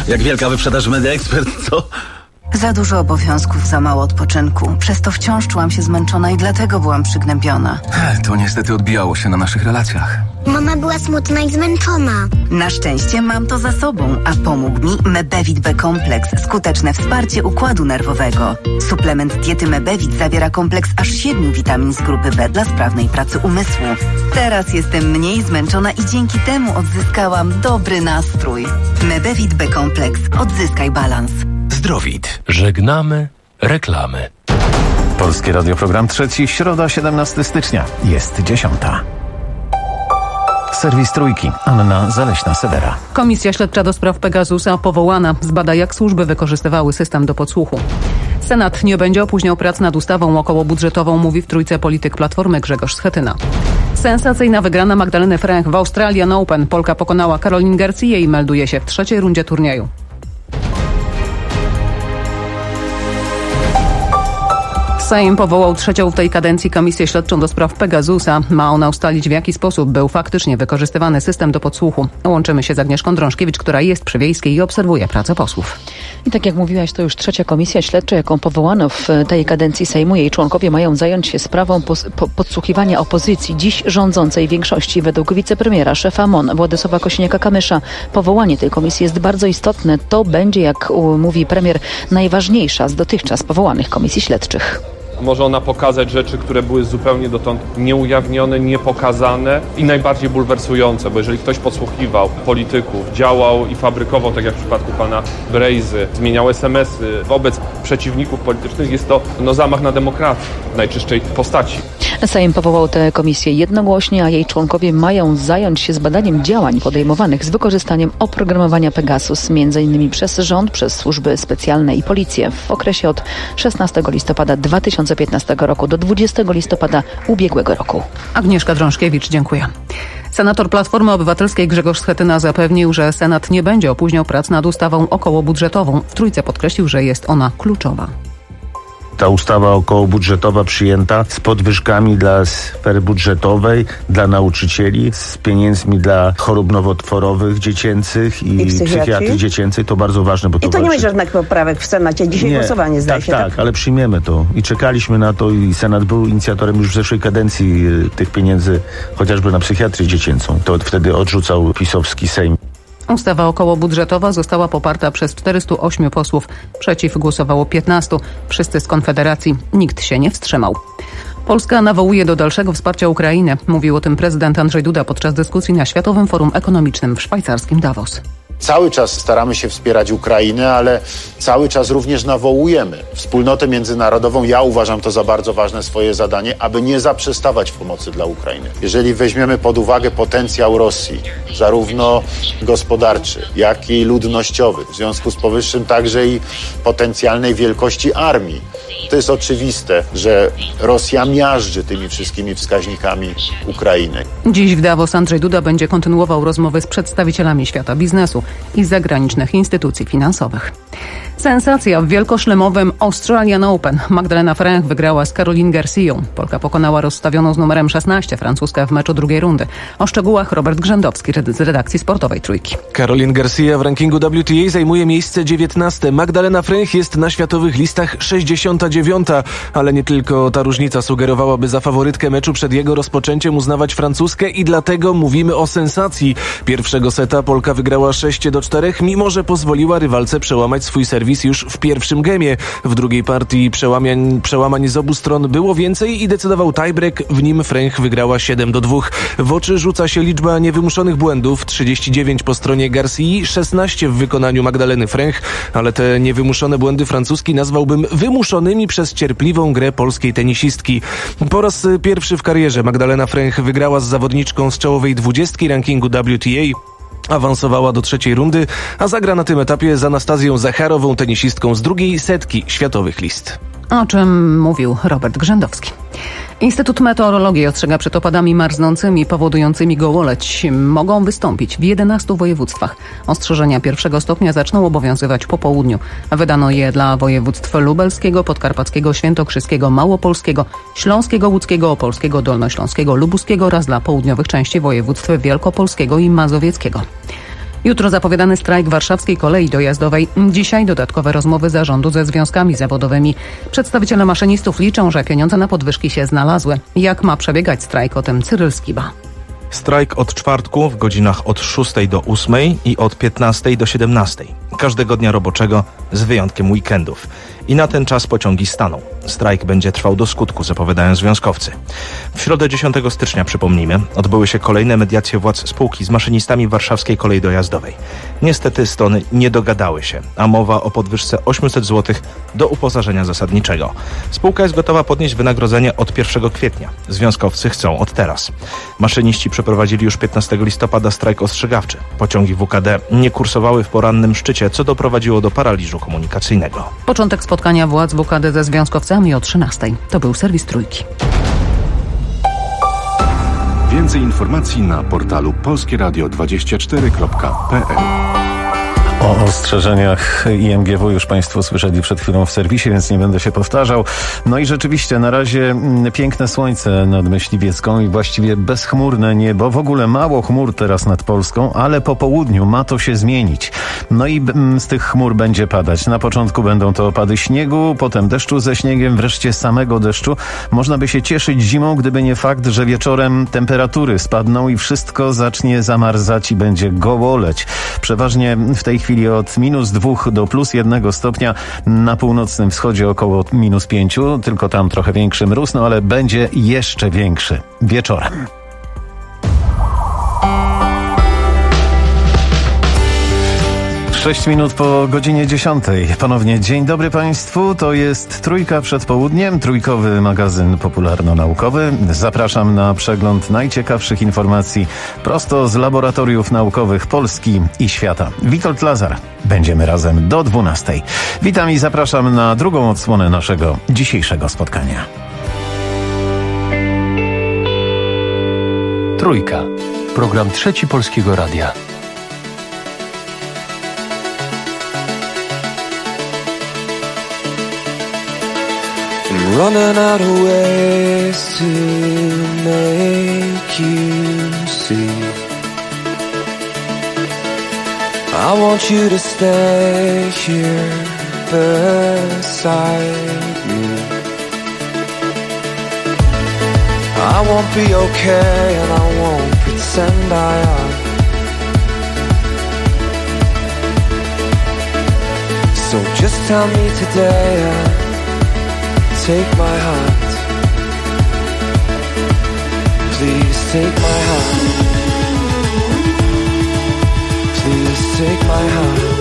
Jak wielka wyprzedaż Media Expert, co? Za dużo obowiązków, za mało odpoczynku. Przez to wciąż czułam się zmęczona i dlatego byłam przygnębiona. To niestety odbijało się na naszych relacjach. Mama była smutna i zmęczona. Na szczęście mam to za sobą, a pomógł mi Mebevit B-kompleks. Skuteczne wsparcie układu nerwowego. Suplement diety Mebevit zawiera kompleks aż 7 witamin z grupy B dla sprawnej pracy umysłu. Teraz jestem mniej zmęczona i dzięki temu odzyskałam dobry nastrój. Mebevit B-kompleks. Odzyskaj balans. Zdrowit. Żegnamy reklamy. Polskie Radio, program trzeci, środa, 17 stycznia. Jest 10. Serwis Trójki. Anna Zaleśna-Sewera. Komisja Śledcza do spraw Pegasusa powołana. Zbada, jak służby wykorzystywały system do podsłuchu. Senat nie będzie opóźniał prac nad ustawą okołobudżetową, mówi w Trójce polityk Platformy Grzegorz Schetyna. Sensacyjna wygrana Magdaleny Fręch w Australian Open. Polka pokonała Caroline Garcję i melduje się w trzeciej rundzie turnieju. Sejm powołał trzecią w tej kadencji Komisję Śledczą do spraw Pegasusa. Ma ona ustalić, w jaki sposób był faktycznie wykorzystywany system do podsłuchu. Łączymy się z Agnieszką Drążkiewicz, która jest przy Wiejskiej i obserwuje pracę posłów. I tak jak mówiłaś, to już trzecia komisja śledcza, jaką powołano w tej kadencji Sejmu. Jej członkowie mają zająć się sprawą podsłuchiwania opozycji, dziś rządzącej większości. Według wicepremiera, szefa MON Władysława Kosiniaka-Kamysza, powołanie tej komisji jest bardzo istotne. To będzie, jak mówi premier, najważniejsza z dotychczas powołanych komisji śledczych. Może ona pokazać rzeczy, które były zupełnie dotąd nieujawnione, niepokazane i najbardziej bulwersujące, bo jeżeli ktoś podsłuchiwał polityków, działał i fabrykował, tak jak w przypadku pana Brejzy, zmieniał SMS-y wobec przeciwników politycznych, jest to zamach na demokrację w najczystszej postaci. Sejm powołał tę komisję jednogłośnie, a jej członkowie mają zająć się zbadaniem działań podejmowanych z wykorzystaniem oprogramowania Pegasus, m.in. przez rząd, przez służby specjalne i policję w okresie od 16 listopada 2015 roku do 20 listopada ubiegłego roku. Agnieszka Drążkiewicz, dziękuję. Senator Platformy Obywatelskiej Grzegorz Schetyna zapewnił, że Senat nie będzie opóźniał prac nad ustawą okołobudżetową. W Trójce podkreślił, że jest ona kluczowa. Ta ustawa okołobudżetowa przyjęta z podwyżkami dla sfery budżetowej, dla nauczycieli, z pieniędzmi dla chorób nowotworowych dziecięcych i psychiatrii dziecięcej, to bardzo ważne. Bo I to nie będzie żadnych poprawek w Senacie. Dzisiaj głosowanie zdaje się. Tak, ale przyjmiemy to i czekaliśmy na to i Senat był inicjatorem już w zeszłej kadencji tych pieniędzy, chociażby na psychiatrię dziecięcą. To wtedy odrzucał pisowski Sejm. Ustawa okołobudżetowa została poparta przez 408 posłów. Przeciw głosowało 15. Wszyscy z Konfederacji. Nikt się nie wstrzymał. Polska nawołuje do dalszego wsparcia Ukrainy. Mówił o tym prezydent Andrzej Duda podczas dyskusji na Światowym Forum Ekonomicznym w szwajcarskim Davos. Cały czas staramy się wspierać Ukrainę, ale cały czas również nawołujemy wspólnotę międzynarodową. Ja uważam to za bardzo ważne swoje zadanie, aby nie zaprzestawać w pomocy dla Ukrainy. Jeżeli weźmiemy pod uwagę potencjał Rosji, zarówno gospodarczy, jak i ludnościowy, w związku z powyższym także i potencjalnej wielkości armii, to jest oczywiste, że Rosja miażdży tymi wszystkimi wskaźnikami Ukrainy. Dziś w Davos Andrzej Duda będzie kontynuował rozmowy z przedstawicielami świata biznesu i zagranicznych instytucji finansowych. Sensacja w wielkoszlemowym Australian Open. Magdalena Fręch wygrała z Caroline Garcją. Polka pokonała rozstawioną z numerem 16 Francuzkę w meczu drugiej rundy. O szczegółach Robert Grzędowski z redakcji sportowej Trójki. Caroline Garcia w rankingu WTA zajmuje miejsce 19. Magdalena Fręch jest na światowych listach 69. Ale nie tylko ta różnica sugerowałaby za faworytkę meczu przed jego rozpoczęciem uznawać Francuzkę i dlatego mówimy o sensacji. Pierwszego seta Polka wygrała 6-4, mimo że pozwoliła rywalce przełamać swój serwis już w pierwszym gemie. W drugiej partii przełamań z obu stron było więcej i decydował tiebreak. W nim Fręch wygrała 7-2. W oczy rzuca się liczba niewymuszonych błędów. 39 po stronie Garcii, 16 w wykonaniu Magdaleny Fręch, ale te niewymuszone błędy Francuski nazwałbym wymuszonymi przez cierpliwą grę polskiej tenisistki. Po raz pierwszy w karierze Magdalena Fręch wygrała z zawodniczką z czołowej 20 rankingu WTA. Awansowała do trzeciej rundy, a zagra na tym etapie z Anastazją Zacharową, tenisistką z drugiej setki światowych list. O czym mówił Robert Grzędowski. Instytut Meteorologii ostrzega przed opadami marznącymi powodującymi gołoleć. Mogą wystąpić w 11 województwach. Ostrzeżenia pierwszego stopnia zaczną obowiązywać po południu. Wydano je dla województw lubelskiego, podkarpackiego, świętokrzyskiego, małopolskiego, śląskiego, łódzkiego, opolskiego, dolnośląskiego, lubuskiego oraz dla południowych części województw wielkopolskiego i mazowieckiego. Jutro zapowiadany strajk warszawskiej kolei dojazdowej. Dzisiaj dodatkowe rozmowy zarządu ze związkami zawodowymi. Przedstawiciele maszynistów liczą, że pieniądze na podwyżki się znalazły. Jak ma przebiegać strajk? O tym Cyryl Skiba. Strajk od czwartku w godzinach od 6 do 8 i od 15 do 17. Każdego dnia roboczego z wyjątkiem weekendów. I na ten czas pociągi staną. Strajk będzie trwał do skutku, zapowiadają związkowcy. W środę 10 stycznia, przypomnijmy, odbyły się kolejne mediacje władz spółki z maszynistami warszawskiej kolei dojazdowej. Niestety strony nie dogadały się, a mowa o podwyżce 800 zł do uposażenia zasadniczego. Spółka jest gotowa podnieść wynagrodzenie od 1 kwietnia. Związkowcy chcą od teraz. Maszyniści przeprowadzili już 15 listopada strajk ostrzegawczy. Pociągi WKD nie kursowały w porannym szczycie, co doprowadziło do paraliżu komunikacyjnego. Początek spotkania władz WKD ze związkowcami o 13. To był serwis Trójki. Więcej informacji na portalu polskieradio24.pl. O ostrzeżeniach IMGW już Państwo słyszeli przed chwilą w serwisie, więc nie będę się powtarzał. No i rzeczywiście na razie piękne słońce nad Myśliwiecką i właściwie bezchmurne niebo. W ogóle mało chmur teraz nad Polską, ale po południu ma to się zmienić. No i z tych chmur będzie padać. Na początku będą to opady śniegu, potem deszczu ze śniegiem, wreszcie samego deszczu. Można by się cieszyć zimą, gdyby nie fakt, że wieczorem temperatury spadną i wszystko zacznie zamarzać i będzie gołoleć. Przeważnie w tej chwili od -2 do +1 stopnia, na północnym wschodzie około -5, tylko tam trochę większy mróz, no ale będzie jeszcze większy wieczorem. Sześć minut po godzinie 10. Ponownie dzień dobry Państwu. To jest Trójka przed południem, trójkowy magazyn popularno-naukowy. Zapraszam na przegląd najciekawszych informacji prosto z laboratoriów naukowych Polski i świata. Witold Lazar. Będziemy razem do 12. Witam i zapraszam na drugą odsłonę naszego dzisiejszego spotkania. Trójka. Program Trzeci Polskiego Radia. Running out of ways to make you see. I want you to stay here beside me. I won't be okay and I won't pretend I am. So just tell me today and take my hand. Please take my hand. Please take my hand.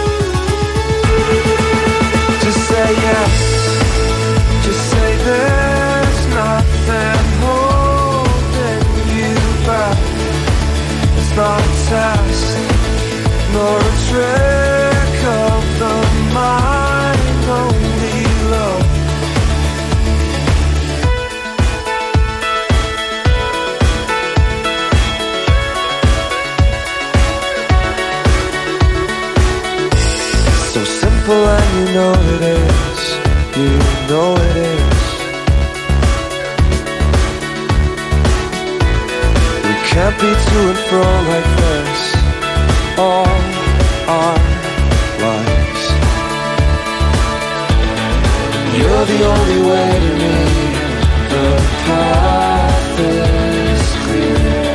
Just say yes. Just say there's nothing holding you back. It's not a test, nor a trick of the mind, only love. And you know it is, you know it is. We can't be to and fro like this all our lives. You're the only way to me, the path is clear.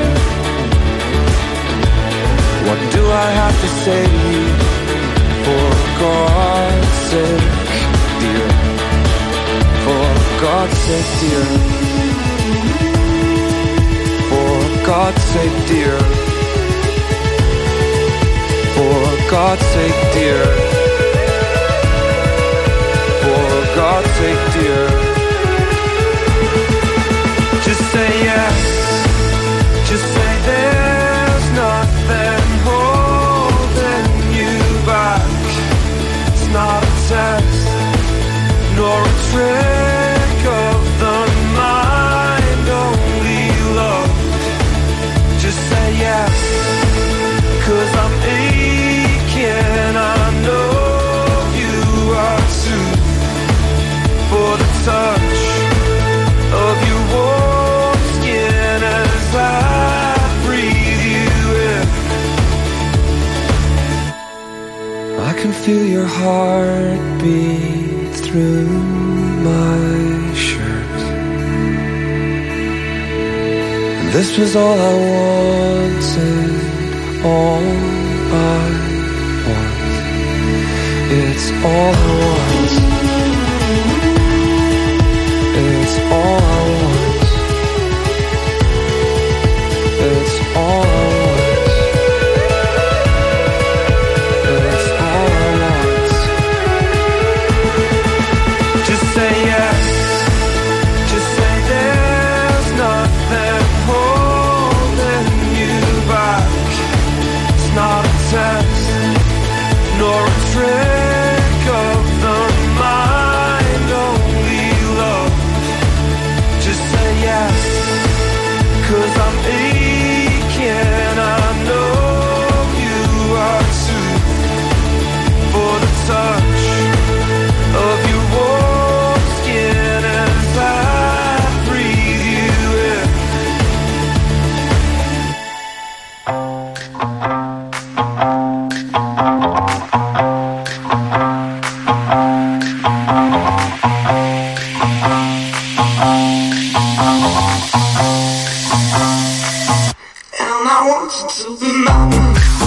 What do I have to say to you? For God's sake, dear. For God's sake, dear. For God's sake, dear. For God's sake, dear. For God's sake, dear. Just say yes. Just say there's nothing holding you back. It's not a test, nor a trick of the mind, only love. Just say yes, 'cause I'm aching, I know you are too. For the touch of your warm can feel your heartbeat through my shirt. And this was all I wanted, all I want. It's all I want. It's all I want. It's all I want. It's all I want. Just say yes. Just say there's nothing holding you back. It's not a test, nor a trick of the mind, only love. Just say yes, 'cause I'm aching, I know you are too. For the touch of your warm skin as I breathe you in. And I want you to be mine.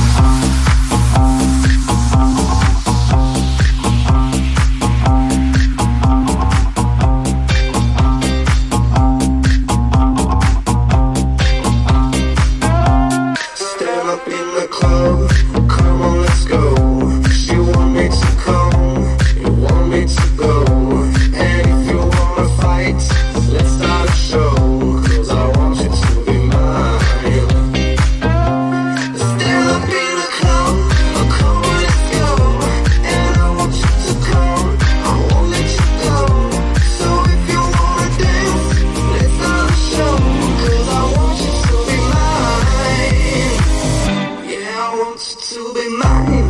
Stand up in the club, come on, let's go. She want me to come, you want me to go. And if you wanna fight, let's start a show. 'Cause I want you to be mine. Stand up in the club, come on, let's go. And I want you to come, I won't let you go. So if you wanna dance, let's start a show. 'Cause I want you to be mine. Yeah, I want you to be mine.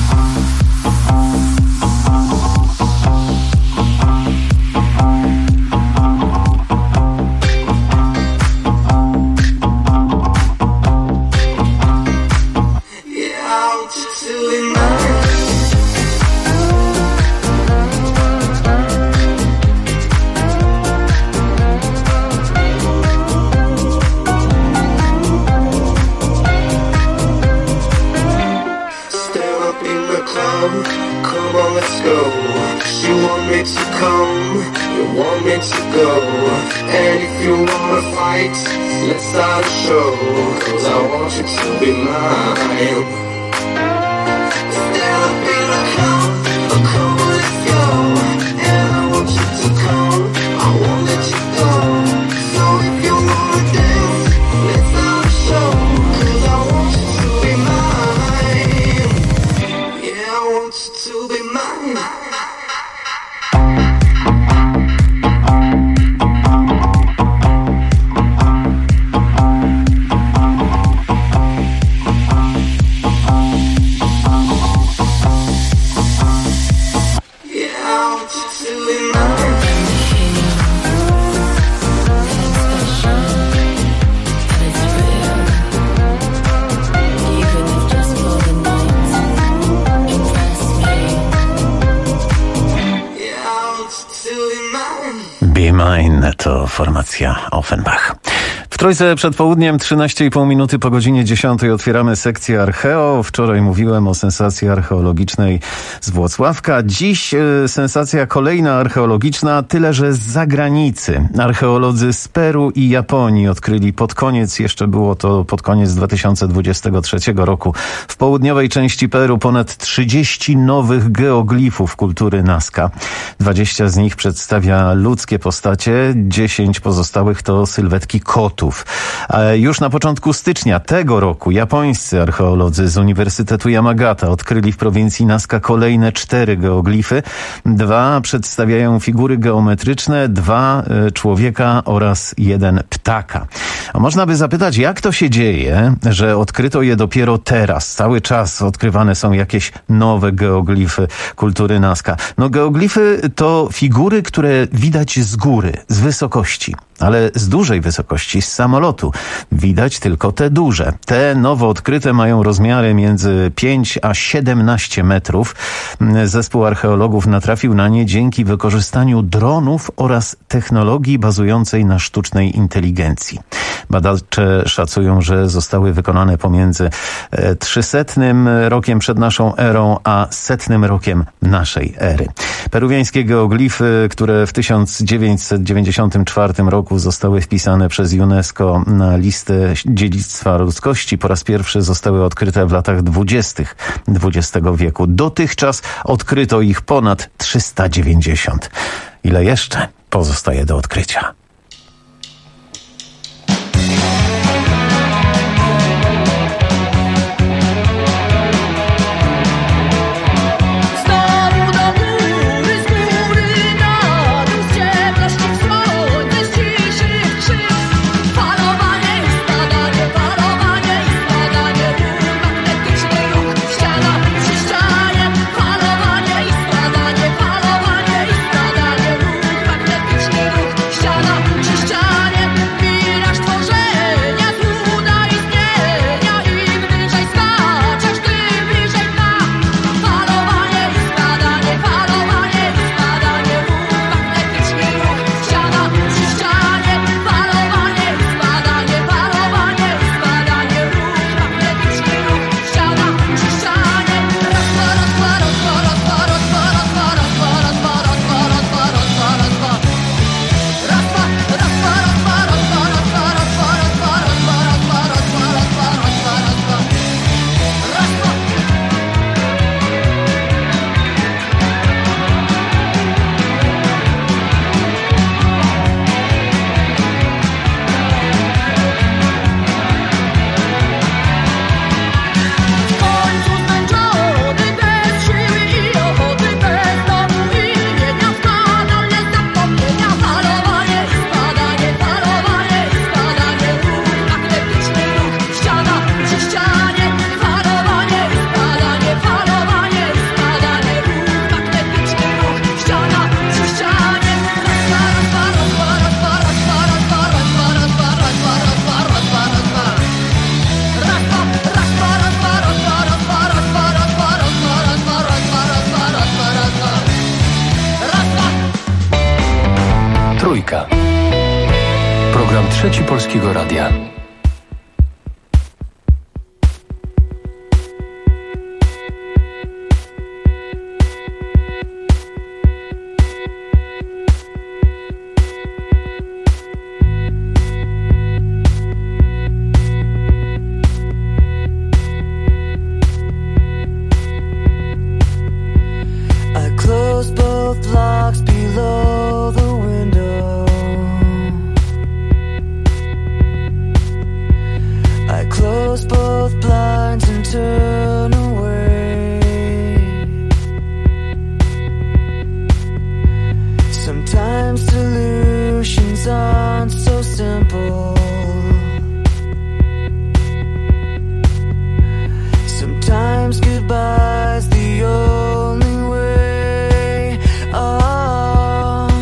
Yeah, I want you to be mine. Stand up in the club, come on, let's go. She want me to come, you want me to go. And if you wanna fight, let's start a show. 'Cause I want you to be mine. Stand up in the club, come on, let's go. And I want you to come, I won't let you go. So if you wanna dance, let's start a show. 'Cause I want you to be mine. Yeah, I want you to be mine. Yeah, I want you to be mine. Yeah, I want you to be mine. Be Mine to formacja Offenbach. W Trójce przed południem, 13,5 minuty po godzinie 10 otwieramy sekcję Archeo. Wczoraj mówiłem o sensacji archeologicznej z Włocławka. Dziś sensacja kolejna archeologiczna, tyle że z zagranicy. Archeolodzy z Peru i Japonii odkryli pod koniec, jeszcze było to pod koniec 2023 roku, w południowej części Peru ponad 30 nowych geoglifów kultury Nazca. 20 z nich przedstawia ludzkie postacie, 10 pozostałych to sylwetki kotów. Już na początku stycznia tego roku japońscy archeolodzy z Uniwersytetu Yamagata odkryli w prowincji Nazca kolejne 4 geoglify. 2 przedstawiają figury geometryczne, 2 człowieka oraz 1 ptaka. A można by zapytać, jak to się dzieje, że odkryto je dopiero teraz? Cały czas odkrywane są jakieś nowe geoglify kultury Nazca. No geoglify to figury, które widać z góry, z wysokości. ale z dużej wysokości, z samolotu. Widać tylko te duże. Te nowo odkryte mają rozmiary między 5 a 17 metrów. Zespół archeologów natrafił na nie dzięki wykorzystaniu dronów oraz technologii bazującej na sztucznej inteligencji. Badacze szacują, że zostały wykonane pomiędzy 300 rokiem przed naszą erą, a 100 rokiem naszej ery. Peruwiańskie geoglify, które w 1994 roku zostały wpisane przez UNESCO na listę dziedzictwa ludzkości, po raz pierwszy zostały odkryte w latach 20. XX wieku. Dotychczas odkryto ich ponad 390. Ile jeszcze pozostaje do odkrycia? Program Trzeci Polskiego Radia. Goodbye's the only way. Oh.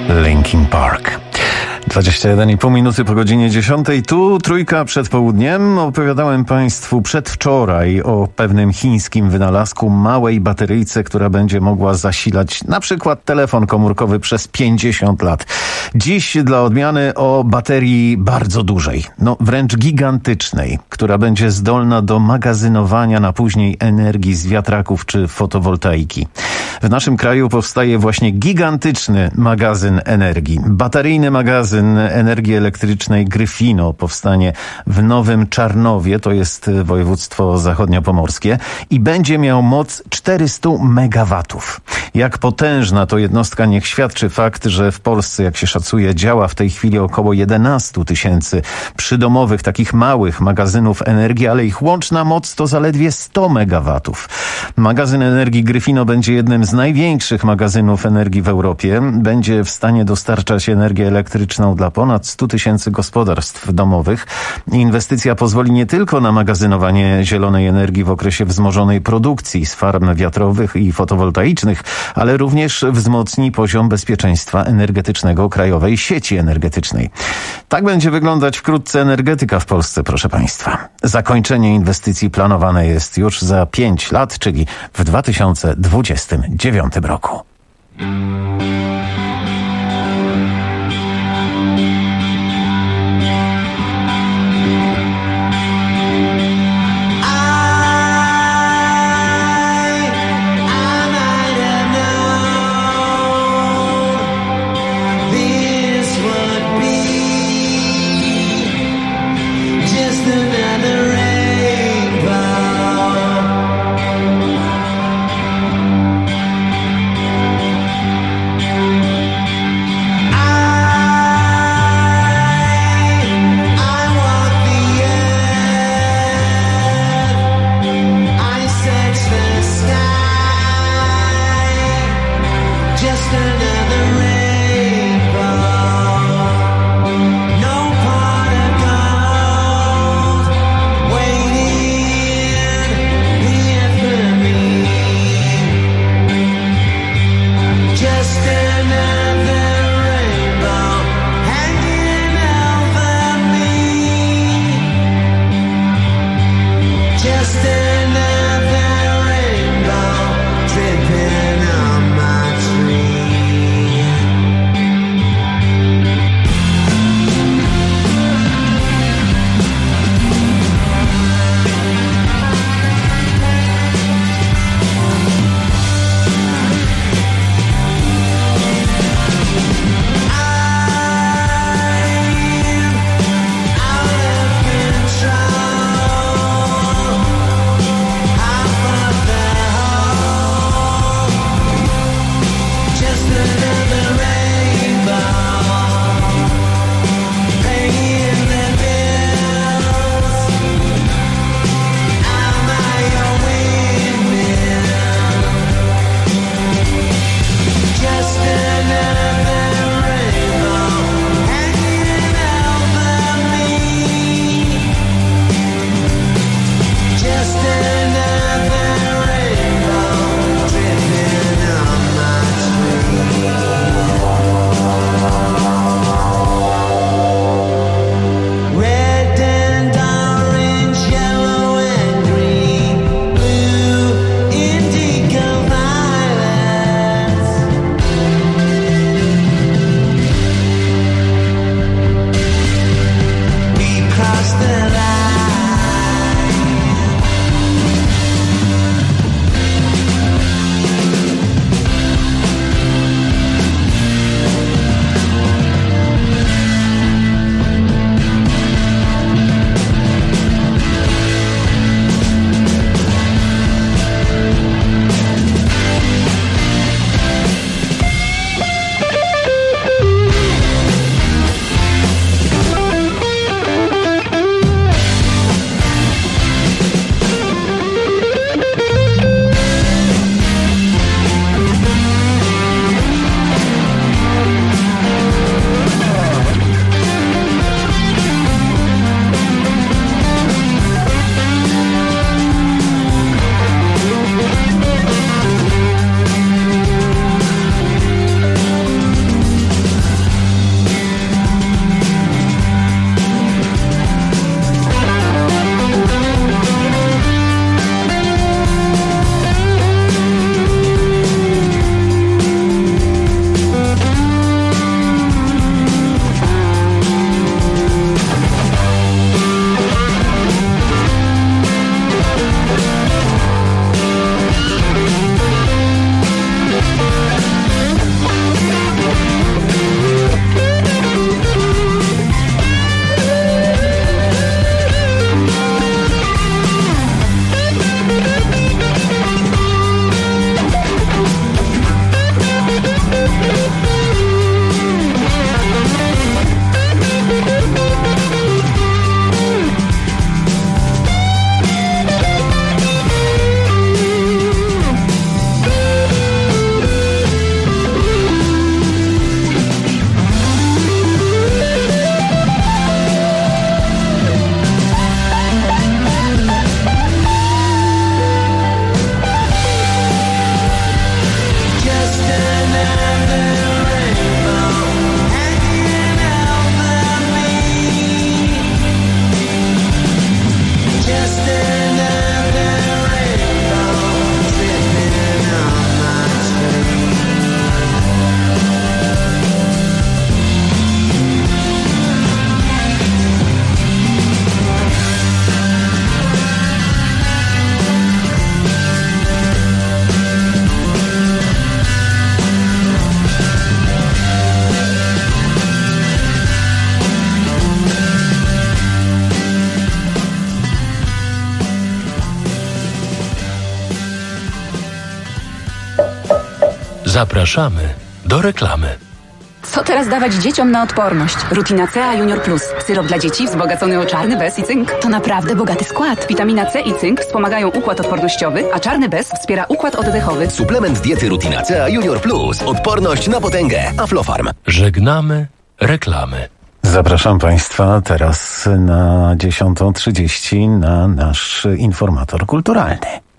Linkin Park. 21,5 minuty po godzinie 10. Tu trójka przed południem. Opowiadałem Państwu przedwczoraj o pewnym chińskim wynalazku, małej bateryjce, która będzie mogła zasilać na przykład telefon komórkowy przez 50 lat. Dziś dla odmiany o baterii bardzo dużej, wręcz gigantycznej, która będzie zdolna do magazynowania na później energii z wiatraków czy fotowoltaiki. W naszym kraju powstaje właśnie gigantyczny magazyn energii. Bateryjny magazyn energii elektrycznej Gryfino powstanie w Nowym Czarnowie, to jest województwo zachodniopomorskie, i będzie miał moc 400 megawatów. Jak potężna to jednostka, niech świadczy fakt, że w Polsce, jak się szacuje, działa w tej chwili około 11 000 przydomowych, takich małych magazynów energii, ale ich łączna moc to zaledwie 100 megawatów. Magazyn energii Gryfino będzie jednym z największych magazynów energii w Europie. Będzie w stanie dostarczać energię elektryczną dla ponad 100 000 gospodarstw domowych. Inwestycja pozwoli nie tylko na magazynowanie zielonej energii w okresie wzmożonej produkcji z farm wiatrowych i fotowoltaicznych, ale również wzmocni poziom bezpieczeństwa energetycznego krajowej sieci energetycznej. Tak będzie wyglądać wkrótce energetyka w Polsce, proszę Państwa. Zakończenie inwestycji planowane jest już za 5 lat, czyli w 2029 roku. Zapraszamy do reklamy. Co teraz dawać dzieciom na odporność? Rutina C Junior Plus. Syrop dla dzieci wzbogacony o czarny bez i cynk. To naprawdę bogaty skład. Witamina C i cynk wspomagają układ odpornościowy, a czarny bez wspiera układ oddechowy. Suplement diety Rutina C Junior Plus. Odporność na potęgę. Aflofarm. Żegnamy reklamy. Zapraszam Państwa teraz na 10:30 na nasz informator kulturalny.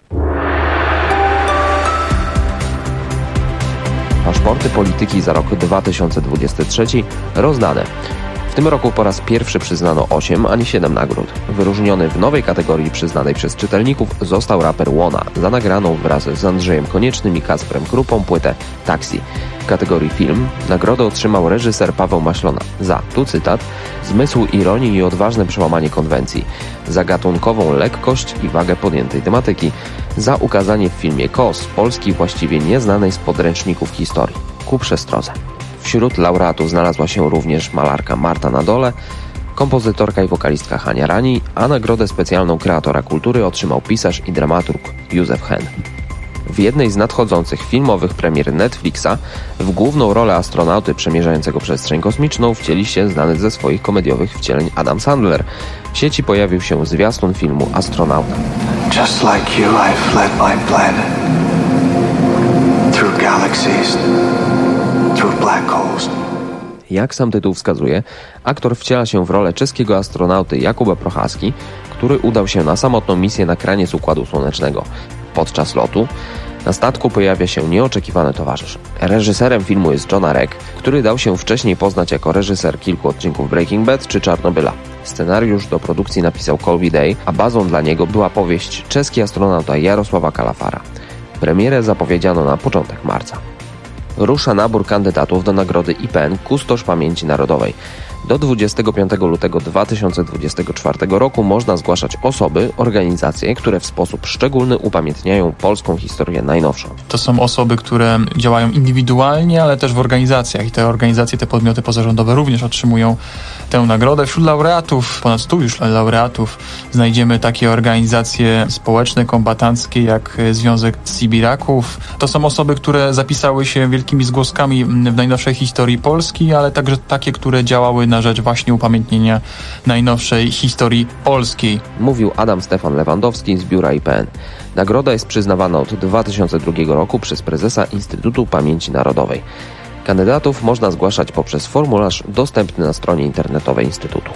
Paszporty polityki za rok 2023 rozdane. W tym roku po raz pierwszy przyznano 8, a nie 7 nagród. Wyróżniony w nowej kategorii przyznanej przez czytelników został raper Łona za nagraną wraz z Andrzejem Koniecznym i Kacprem Krupą płytę Taxi. W kategorii film nagrodę otrzymał reżyser Paweł Maślona za, tu cytat, zmysł ironii i odważne przełamanie konwencji, za gatunkową lekkość i wagę podjętej tematyki, za ukazanie w filmie KOS Polski właściwie nieznanej z podręczników historii. Ku przestrodze. Wśród laureatów znalazła się również malarka Marta Nadole, kompozytorka i wokalistka Hania Rani, a nagrodę specjalną kreatora kultury otrzymał pisarz i dramaturg Józef Hen. W jednej z nadchodzących filmowych premier Netflixa w główną rolę astronauty przemierzającego przestrzeń kosmiczną wcieli się znany ze swoich komediowych wcieleń Adam Sandler. W sieci pojawił się zwiastun filmu Astronauta. Just like you, I've led my planet through galaxies, through black holes. Jak sam tytuł wskazuje, aktor wciela się w rolę czeskiego astronauty Jakuba Prochaski, który udał się na samotną misję na kraniec Układu Słonecznego. Podczas lotu na statku pojawia się nieoczekiwany towarzysz. Reżyserem filmu jest John Arek, który dał się wcześniej poznać jako reżyser kilku odcinków Breaking Bad czy Czarnobyla. Scenariusz do produkcji napisał Colby Day, a bazą dla niego była powieść Czeski astronauta Jarosława Kalafara. Premierę zapowiedziano na początek marca. Rusza nabór kandydatów do nagrody IPN Kustosz Pamięci Narodowej. Do 25 lutego 2024 roku można zgłaszać osoby, organizacje, które w sposób szczególny upamiętniają polską historię najnowszą. To są osoby, które działają indywidualnie, ale też w organizacjach i te organizacje, te podmioty pozarządowe również otrzymują tę nagrodę. Wśród laureatów, ponad 100 już laureatów, znajdziemy takie organizacje społeczne, kombatanckie jak Związek Sibiraków. To są osoby, które zapisały się wielkimi zgłoskami w najnowszej historii Polski, ale także takie, które działały na rzecz właśnie upamiętnienia najnowszej historii polskiej. Mówił Adam Stefan Lewandowski z biura IPN. Nagroda jest przyznawana od 2002 roku przez prezesa Instytutu Pamięci Narodowej. Kandydatów można zgłaszać poprzez formularz dostępny na stronie internetowej Instytutu.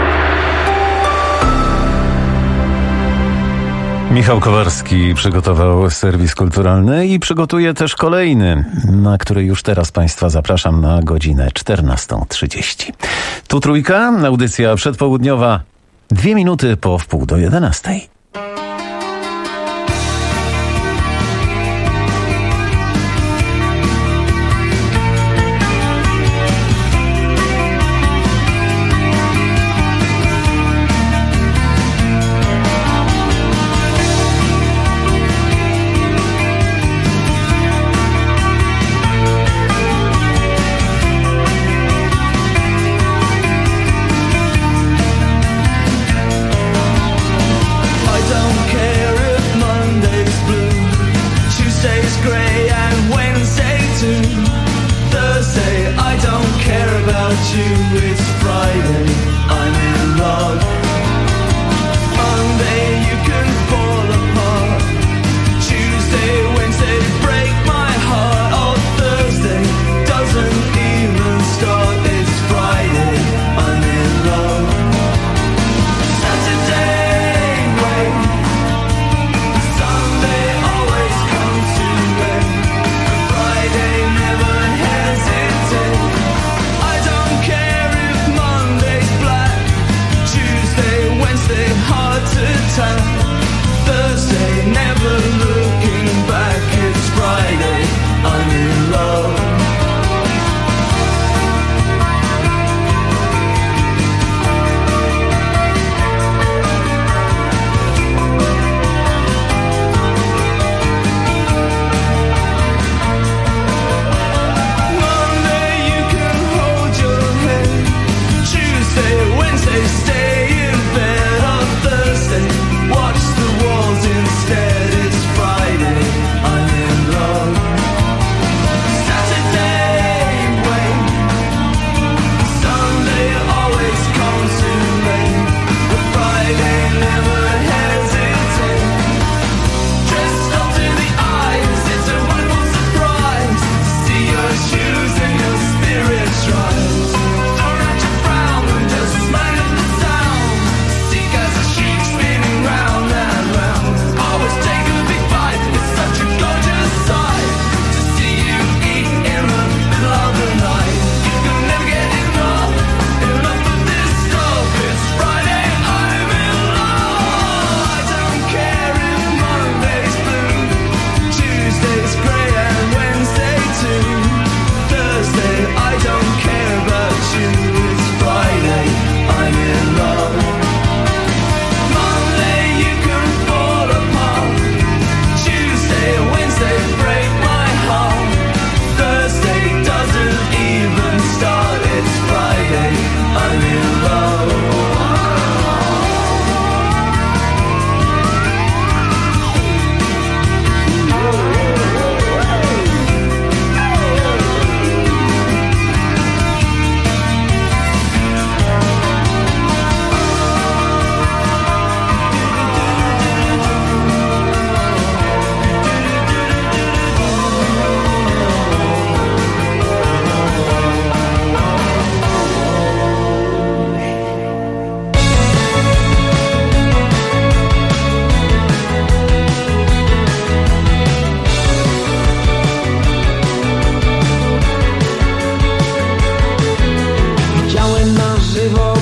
Michał Kowarski przygotował serwis kulturalny i przygotuje też kolejny, na który już teraz Państwa zapraszam na godzinę 14:30. Tu Trójka, audycja przedpołudniowa, 2 minuty po 10:30. Care if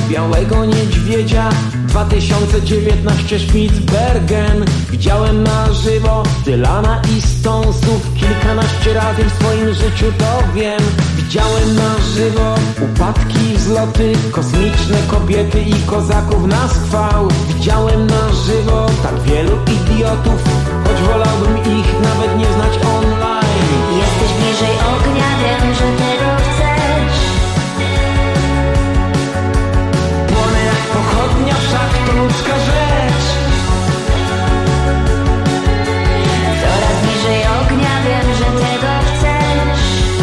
białego niedźwiedzia. 2019 Spitsbergen. Widziałem na żywo Dylana i Stonesów kilkanaście razy w swoim życiu, to wiem. Widziałem na żywo upadki, wzloty, kosmiczne kobiety i kozaków na schwał. Widziałem na żywo tak wielu idiotów, choć wolałbym ich nawet nie znać online. Jesteś bliżej ognia, wiem, że tego chcesz. Płonę jak pochodnia, wszak to ludzka rzecz. Coraz bliżej ognia, wiem, że tego chcesz.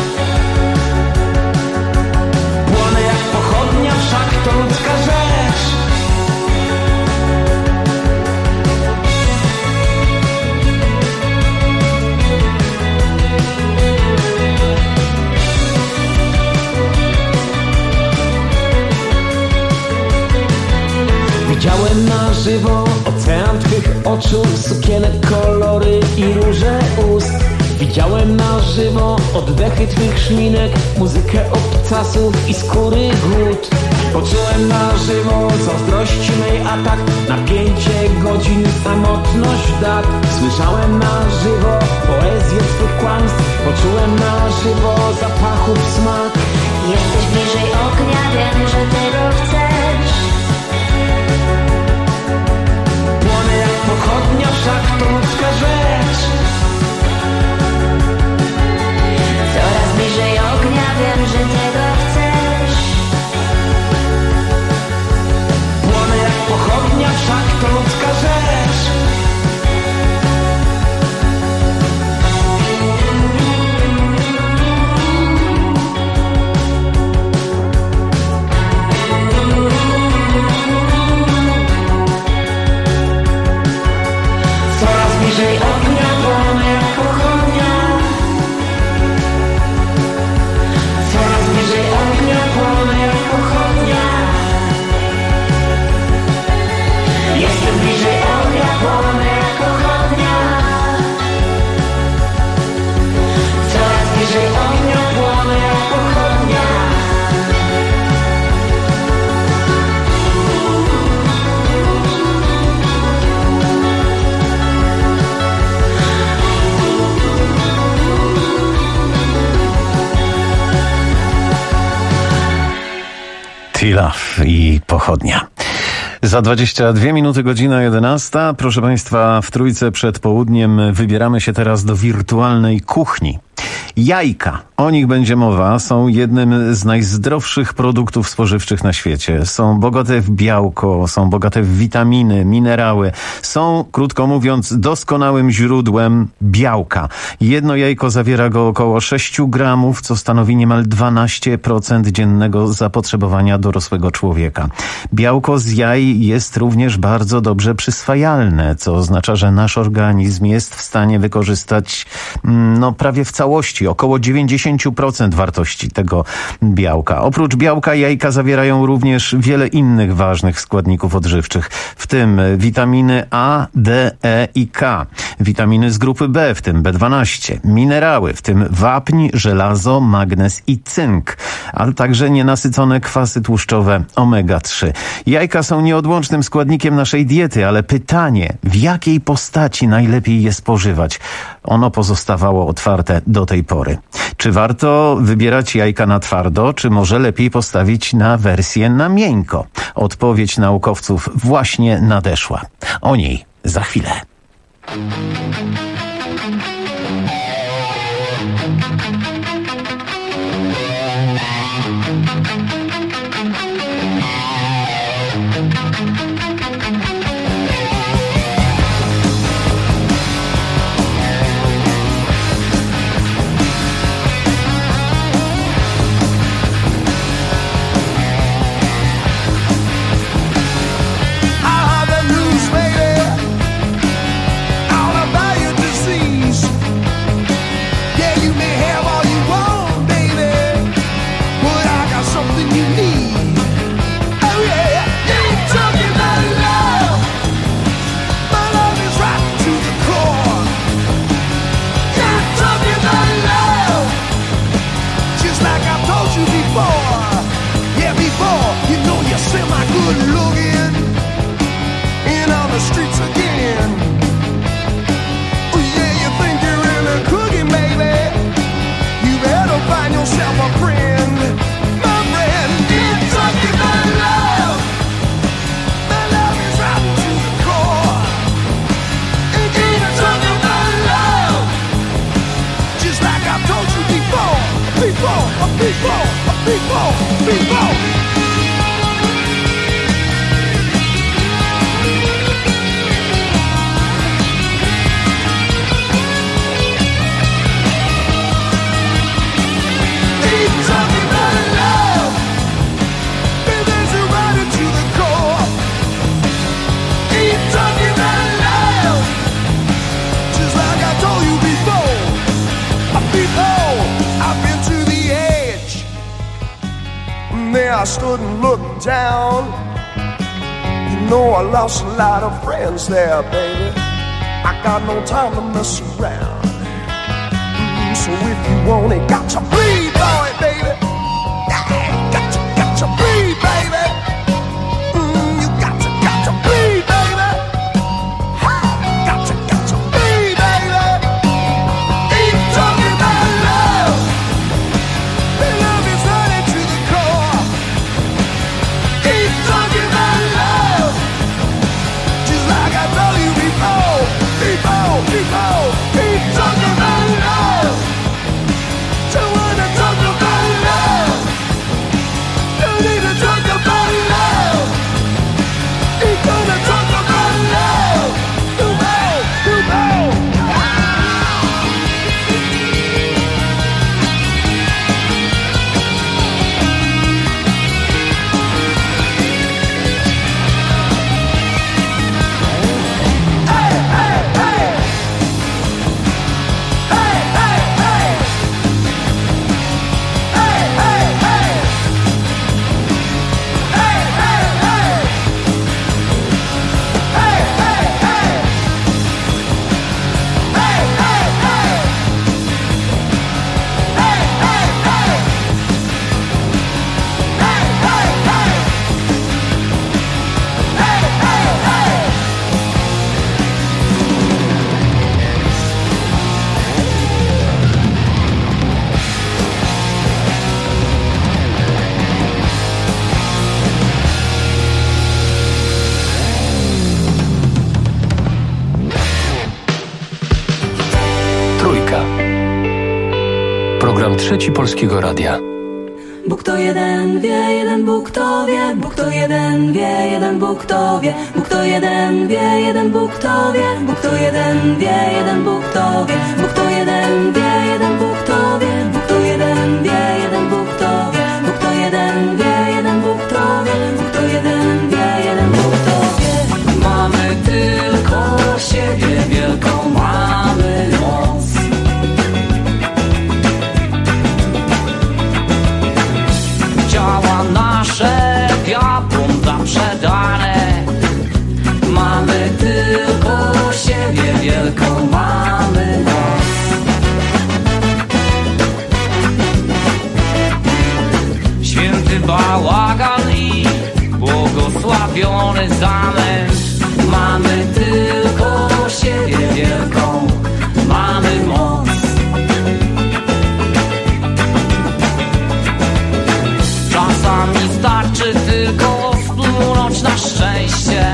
Płonę jak pochodnia, wszak to ludzka rzecz. Widziałem na żywo ocean twych oczu, sukienek, kolory i róże ust. Widziałem na żywo oddechy twych szminek, muzykę obcasów i skóry głód. Poczułem na żywo zazdrość mej atak, napięcie godzin, samotność dat. Słyszałem na żywo poezję twych kłamstw, poczułem na żywo zapachów smak. Jesteś bliżej ognia, wiem, że tego chcesz. Płonę jak pochodnia, wszak to ludzka rzecz. Coraz bliżej ognia, wiem, że tego chcesz. Płonę jak pochodnia, wszak to ludzka rzecz. Coraz bliżej ognia, płonę jak pochodnia. Coraz bliżej ognia, płonę jak pochodnia. Jestem bliżej ognia, płonę jak pochodnia. Coraz bliżej ognia, płonę jak pochodnia. Tilaf i pochodnia. Za 22 minuty, godzina 11. Proszę Państwa, w Trójce przed południem wybieramy się teraz do wirtualnej kuchni. Jajka, o nich będzie mowa, są jednym z najzdrowszych produktów spożywczych na świecie. Są bogate w białko, są bogate w witaminy, minerały. Są, krótko mówiąc, doskonałym źródłem białka. Jedno jajko zawiera go około 6 gramów, co stanowi niemal 12% dziennego zapotrzebowania dorosłego człowieka. Białko z jaj jest również bardzo dobrze przyswajalne, co oznacza, że nasz organizm jest w stanie wykorzystać prawie w całości, około 90% wartości tego białka. Oprócz białka jajka zawierają również wiele innych ważnych składników odżywczych, w tym witaminy A, D, E i K, witaminy z grupy B, w tym B12, minerały, w tym wapń, żelazo, magnez i cynk, ale także nienasycone kwasy tłuszczowe omega-3. Jajka są nieodłącznym składnikiem naszej diety, ale pytanie, w jakiej postaci najlepiej je spożywać? Ono pozostawało otwarte do tej pory. Czy warto wybierać jajka na twardo, czy może lepiej postawić na wersję na miękko? Odpowiedź naukowców właśnie nadeszła. O niej za chwilę. I have the news, baby. All about you to I stood and looked down. You know I lost a lot of friends there, baby. I got no time to mess around. So if you want it, got to bleed, boy, baby. Yeah, got to bleed, baby. You got to bleed, baby. Got to bleed, baby. Ain't talking about love. The love is running to the core. Ain't talking about love. Just like I told you before. Ain't talking about love. Don't wanna talk about love. Don't need to talk about love. Ain't gonna talk about love. You know. Program Trzeci Polskiego Radia. Bóg to jeden wie, jeden Bóg to wie. Bóg to jeden wie, jeden Bóg to wie. Bóg to jeden wie, jeden Bóg to wie. Bóg to jeden wie, jeden Bóg to wie. Bóg to jeden wie, jeden Bóg to wie. Bóg to jeden wie, jeden Bóg to wie. Bóg to jeden wie, jeden Bóg to wie. Bóg to jeden wie, jeden Bóg to wie. Mamy tylko siebie, wielką mamy moc. Ciała nasze wiatrom zaprzedane. Mamy tylko siebie, wielką mamy moc. Święty bałagan i błogosławiony zamęt. Mamy tylko siebie, wielką mamy moc. Czasami starczy tylko splunąć na szczęście.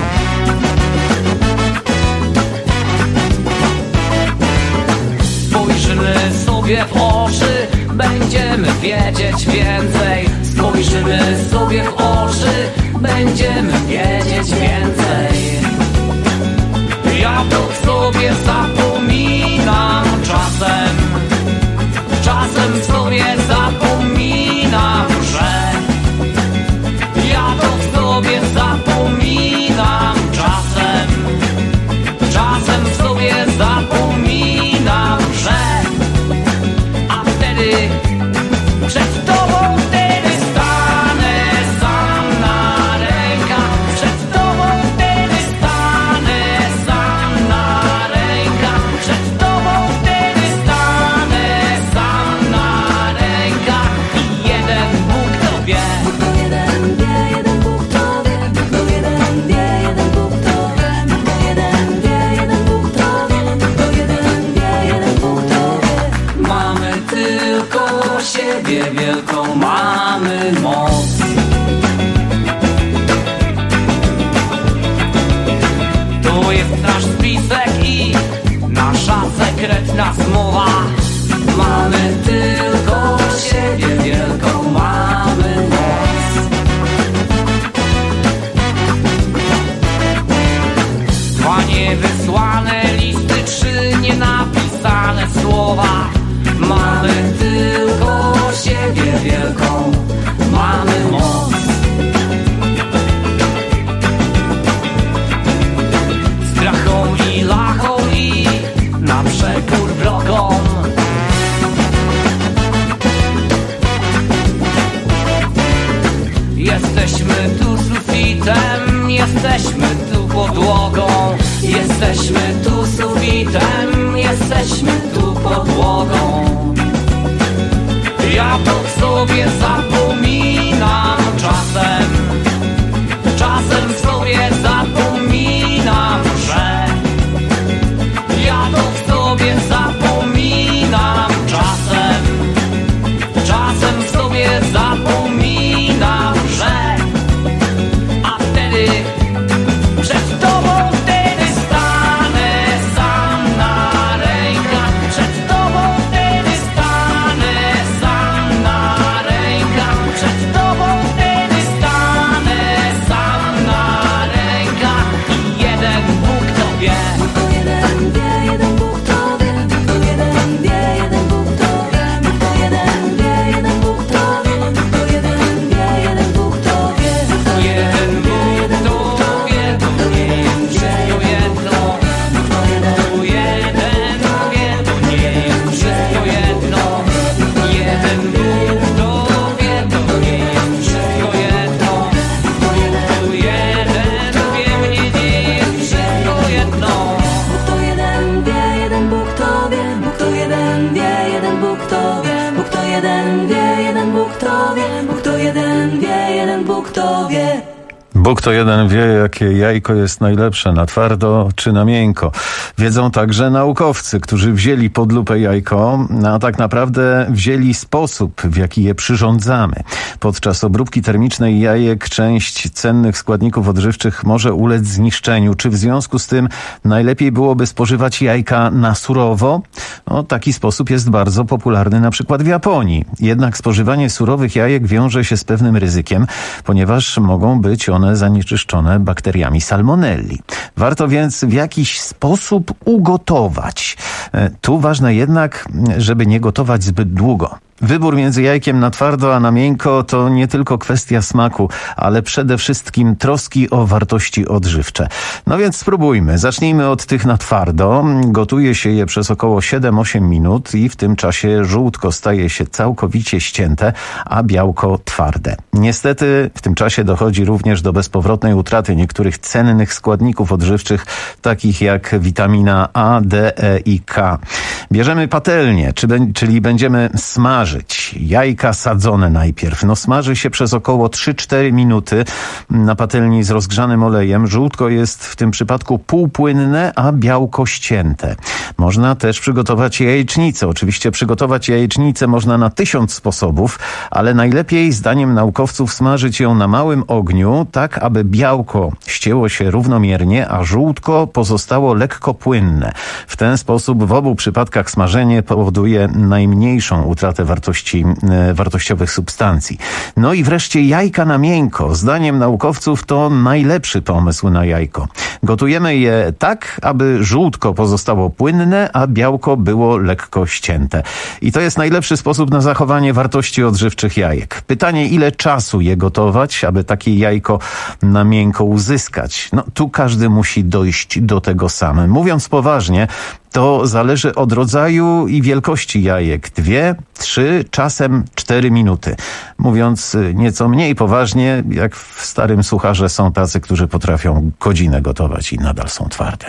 Spojrzymy sobie w oczy, będziemy wiedzieć więcej. Spojrzymy sobie w oczy, będziemy wiedzieć więcej. Ja to sobie zapominam czasem. Czasem sobie zapominam, że ja to sobie zapominam czasem. Czasem sobie zapominam, że a wtedy przed tobą wtedy stanę sam na rękach. Przed tobą wtedy stanę sam na rękach. Przed tobą wtedy stanę sam na rękach. I jeden Bóg to wie. Bóg to jeden wie, jeden Bóg to wie. Bóg to jeden wie, jeden Bóg to wie. Bóg to jeden wie, jeden Bóg to wie. Bóg to jeden wie, jeden Bóg to wie. Mamy tylko siebie, wielką mamy moc. To jest nasz spisek i nasza sekretna zmowa. Mamy tylko siebie, wielką mamy moc. Bóg to wie. Bóg to jeden wie, jakie jajko jest najlepsze, na twardo czy na miękko. Wiedzą także naukowcy, którzy wzięli pod lupę jajko, a tak naprawdę wzięli sposób, w jaki je przyrządzamy. Podczas obróbki termicznej jajek część cennych składników odżywczych może ulec zniszczeniu. Czy w związku z tym najlepiej byłoby spożywać jajka na surowo? No, taki sposób jest bardzo popularny na przykład w Japonii. Jednak spożywanie surowych jajek wiąże się z pewnym ryzykiem, ponieważ mogą być one zanieczyszczone bakteriami salmonelli. Warto więc w jakiś sposób ugotować. Tu ważne jednak, żeby nie gotować zbyt długo. Wybór między jajkiem na twardo a na miękko to nie tylko kwestia smaku, ale przede wszystkim troski o wartości odżywcze. No więc spróbujmy. Zacznijmy od tych na twardo. Gotuje się je przez około 7-8 minut i w tym czasie żółtko staje się całkowicie ścięte, a białko twarde. Niestety w tym czasie dochodzi również do bezpowrotnej utraty niektórych cennych składników odżywczych, takich jak witamina A, D, E i K. Bierzemy patelnię, czyli będziemy smażyć jajka sadzone najpierw. No smaży się przez około 3-4 minuty na patelni z rozgrzanym olejem. Żółtko jest w tym przypadku półpłynne, a białko ścięte. Można też przygotować jajecznicę. Oczywiście przygotować jajecznicę można na 1000 sposobów, ale najlepiej zdaniem naukowców smażyć ją na małym ogniu, tak aby białko ścięło się równomiernie, a żółtko pozostało lekko płynne. W ten sposób w obu przypadkach smażenie powoduje najmniejszą utratę wartościowych substancji. No i wreszcie jajka na miękko. Zdaniem naukowców to najlepszy pomysł na jajko. Gotujemy je tak, aby żółtko pozostało płynne, a białko było lekko ścięte. I to jest najlepszy sposób na zachowanie wartości odżywczych jajek. Pytanie, ile czasu je gotować, aby takie jajko na miękko uzyskać? No tu każdy musi dojść do tego samego. Mówiąc poważnie, to zależy od rodzaju i wielkości jajek. 2, 3, czasem 4 minuty. Mówiąc nieco mniej poważnie, jak w Starym Sucharze są tacy, którzy potrafią godzinę gotować i nadal są twarde.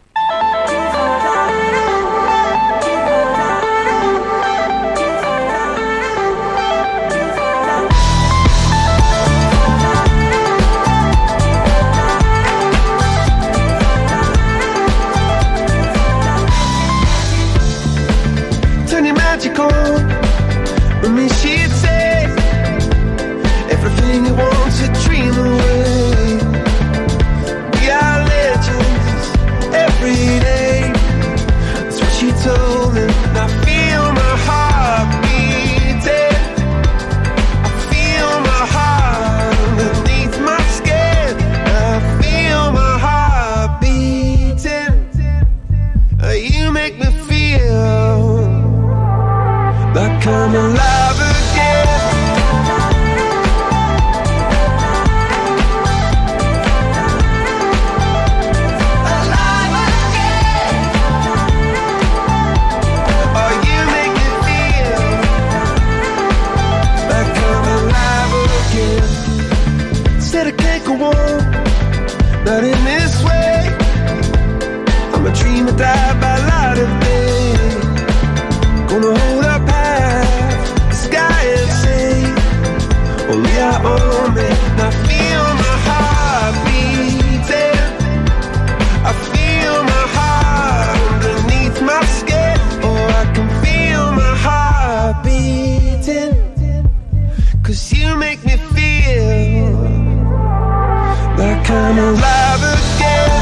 She'd say everything you want to dream away. We are legends every day. That's what she told me. And I feel my heart beating. I feel my heart underneath my skin. I feel my heart beating. You make me feel like I'm alive again. Alive again. Oh, you make me feel like I'm alive again. Said I can't go on, not in this way. I'm a dreamer, die by light of day. Gonna hold up the sky and say, only I own me. I feel my heart beating. I feel my heart underneath my skin. Oh, I can feel my heart beating. 'Cause you make me feel like I'm alive again.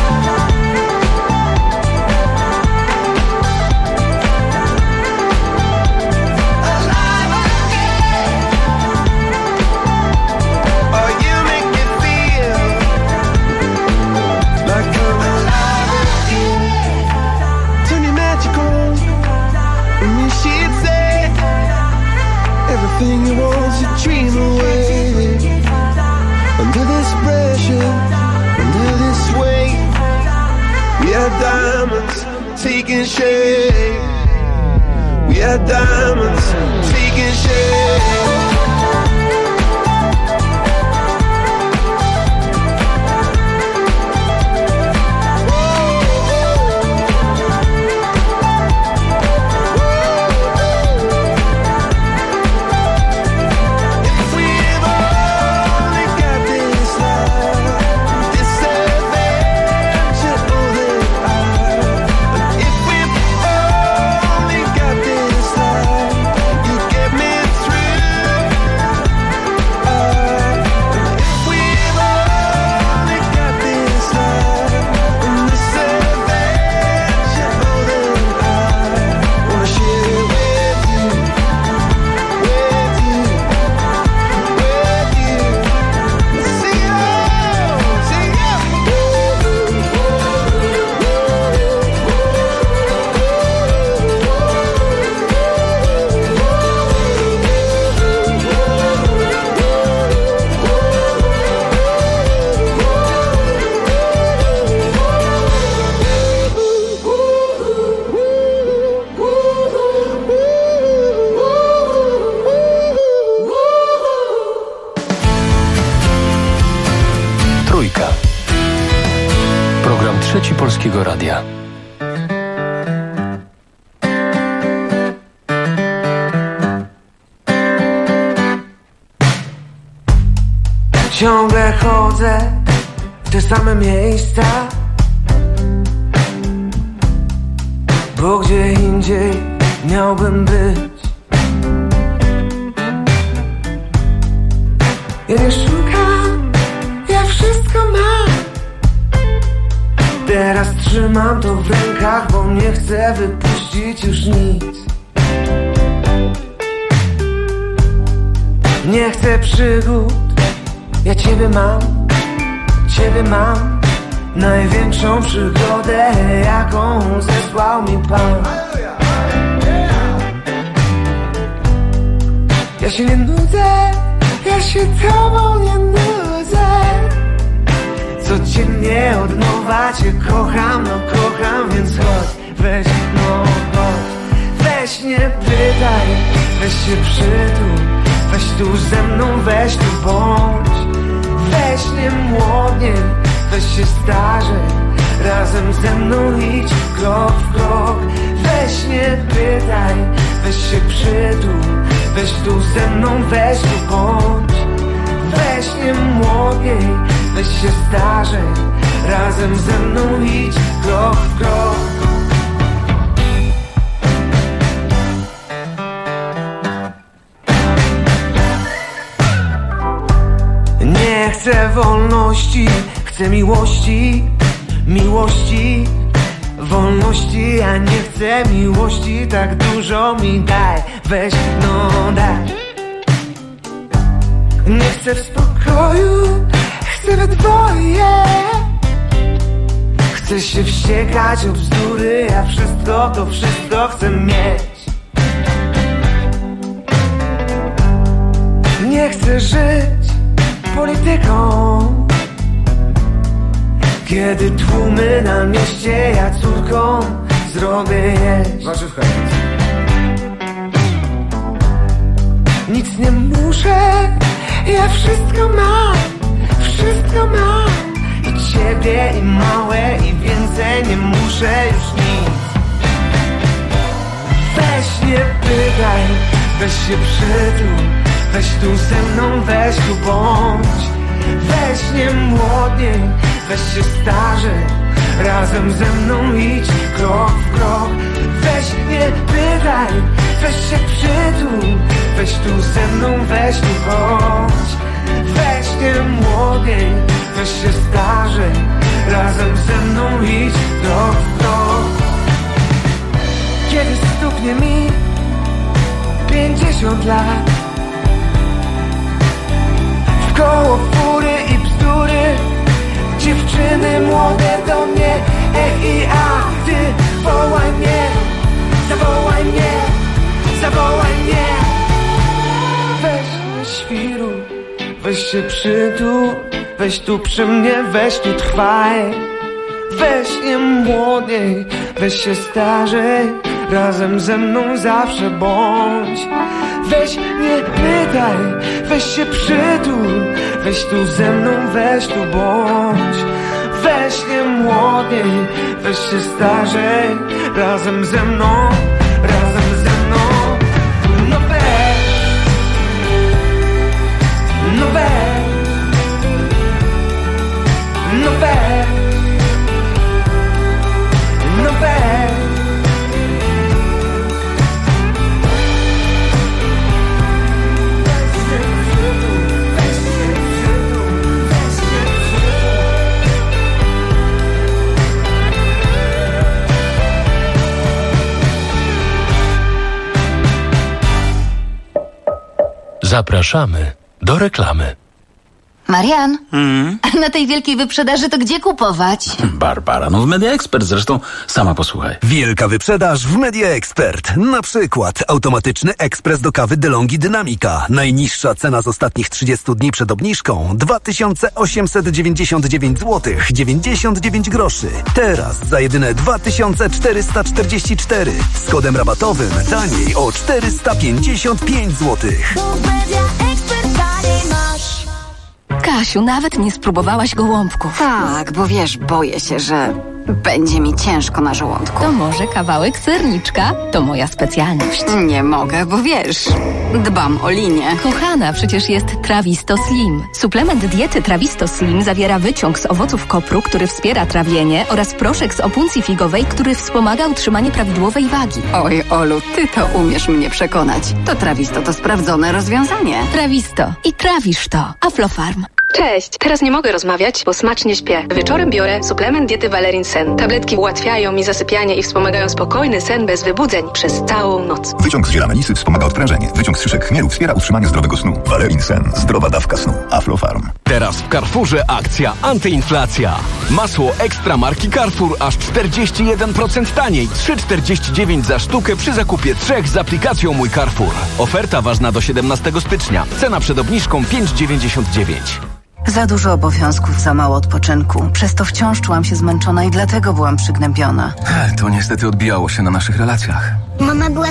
Everything you want to dream away. Under this pressure, under this weight, we are diamonds taking shape. We are diamonds taking shape. If we ever Trzeci Polskiego Radia. Ciągle chodzę w te same miejsca, bo gdzie indziej miałbym być. Ja nie szukam, ja wszystko mam. Teraz trzymam to w rękach, bo nie chcę wypuścić już nic. Nie chcę przygód, ja Ciebie mam, największą przygodę, jaką zesłał mi Pan. Ja się nie nudzę, ja się Tobą nie nudzę. Codziennie od nowa Cię kocham, więc chodź, weź, chodź. Weź nie pytaj, weź się przytul, weź tu ze mną, weź tu bądź. Weź nie młodniej, weź się starzej, razem ze mną idź krok w krok. Weź nie pytaj, weź się przytul, weź tu ze mną, weź tu bądź. Weź nie młodniej, weź się starzej, razem ze mną idź krok w krok. Nie chcę wolności, chcę miłości, wolności, a nie chcę miłości, tak dużo mi daj, weź, daj. Nie chcę w spokoju, chcę we dwoje. Chcę się wściekać o bzdury, a to wszystko chcę mieć. Nie chcę żyć polityką, kiedy tłumy na mieście, ja córką zrobię jeść. Nic nie muszę, ja wszystko mam. I Ciebie, i małe, i więcej nie muszę już nic. Weź nie pytaj, weź się przytul, weź tu ze mną, weź tu bądź. Weź nie młodniej, weź się starzej, razem ze mną idź krok w krok. Weź nie pytaj, weź się przytul, weź tu ze mną, weź tu bądź. Weź nie młodniej, weź się starzej, razem ze mną idź krok w krok. Kiedy stuknie mi 50 lat, wkoło fury i bzdury, dziewczyny młode do mnie, i a ty wołaj mnie, zawołaj mnie, zawołaj mnie. Weź nie świruj, weź się przytul, weź tu przy mnie, weź tu trwaj. Weź nie młodniej, weź się starzej, razem ze mną zawsze bądź. Weź nie pytaj, weź się przytul, weź tu ze mną, weź tu bądź. Weź nie młodniej, weź się starzej, razem ze mną, razem ze mną. No weź, no weź, no weź, no weź. Zapraszamy do reklamy. Marian, a na tej wielkiej wyprzedaży to gdzie kupować? Barbara, no w Media Expert, zresztą sama posłuchaj. Wielka wyprzedaż w Media Expert. Na przykład automatyczny ekspres do kawy DeLonghi Dynamica. Najniższa cena z ostatnich 30 dni przed obniżką 2899 zł 99 groszy. Teraz za jedyne 2444. Z kodem rabatowym taniej o 455 zł. Basiu, nawet nie spróbowałaś gołąbków. Tak, bo wiesz, boję się, że będzie mi ciężko na żołądku. To może kawałek serniczka? To moja specjalność. Nie mogę, bo wiesz, dbam o linię. Kochana, przecież jest Trawisto Slim. Suplement diety Trawisto Slim zawiera wyciąg z owoców kopru, który wspiera trawienie, oraz proszek z opuncji figowej, który wspomaga utrzymanie prawidłowej wagi. Oj, Olu, ty to umiesz mnie przekonać. To Trawisto to sprawdzone rozwiązanie. Trawisto. I trawisz to. Aflofarm. Cześć, teraz nie mogę rozmawiać, bo smacznie śpię. Wieczorem biorę suplement diety Valerin Sen. Tabletki ułatwiają mi zasypianie i wspomagają spokojny sen bez wybudzeń przez całą noc. Wyciąg z ziela melisy wspomaga odprężenie. Wyciąg z szyszek chmielu wspiera utrzymanie zdrowego snu. Valerin Sen. Zdrowa dawka snu. Aflofarm. Teraz w Carrefourze akcja antyinflacja. Masło ekstra marki Carrefour aż 41% taniej. 3,49 za sztukę przy zakupie 3 z aplikacją Mój Carrefour. Oferta ważna do 17 stycznia. Cena przed obniżką 5,99. Za dużo obowiązków, za mało odpoczynku. Przez to wciąż czułam się zmęczona i dlatego byłam przygnębiona. To niestety odbijało się na naszych relacjach. Mama była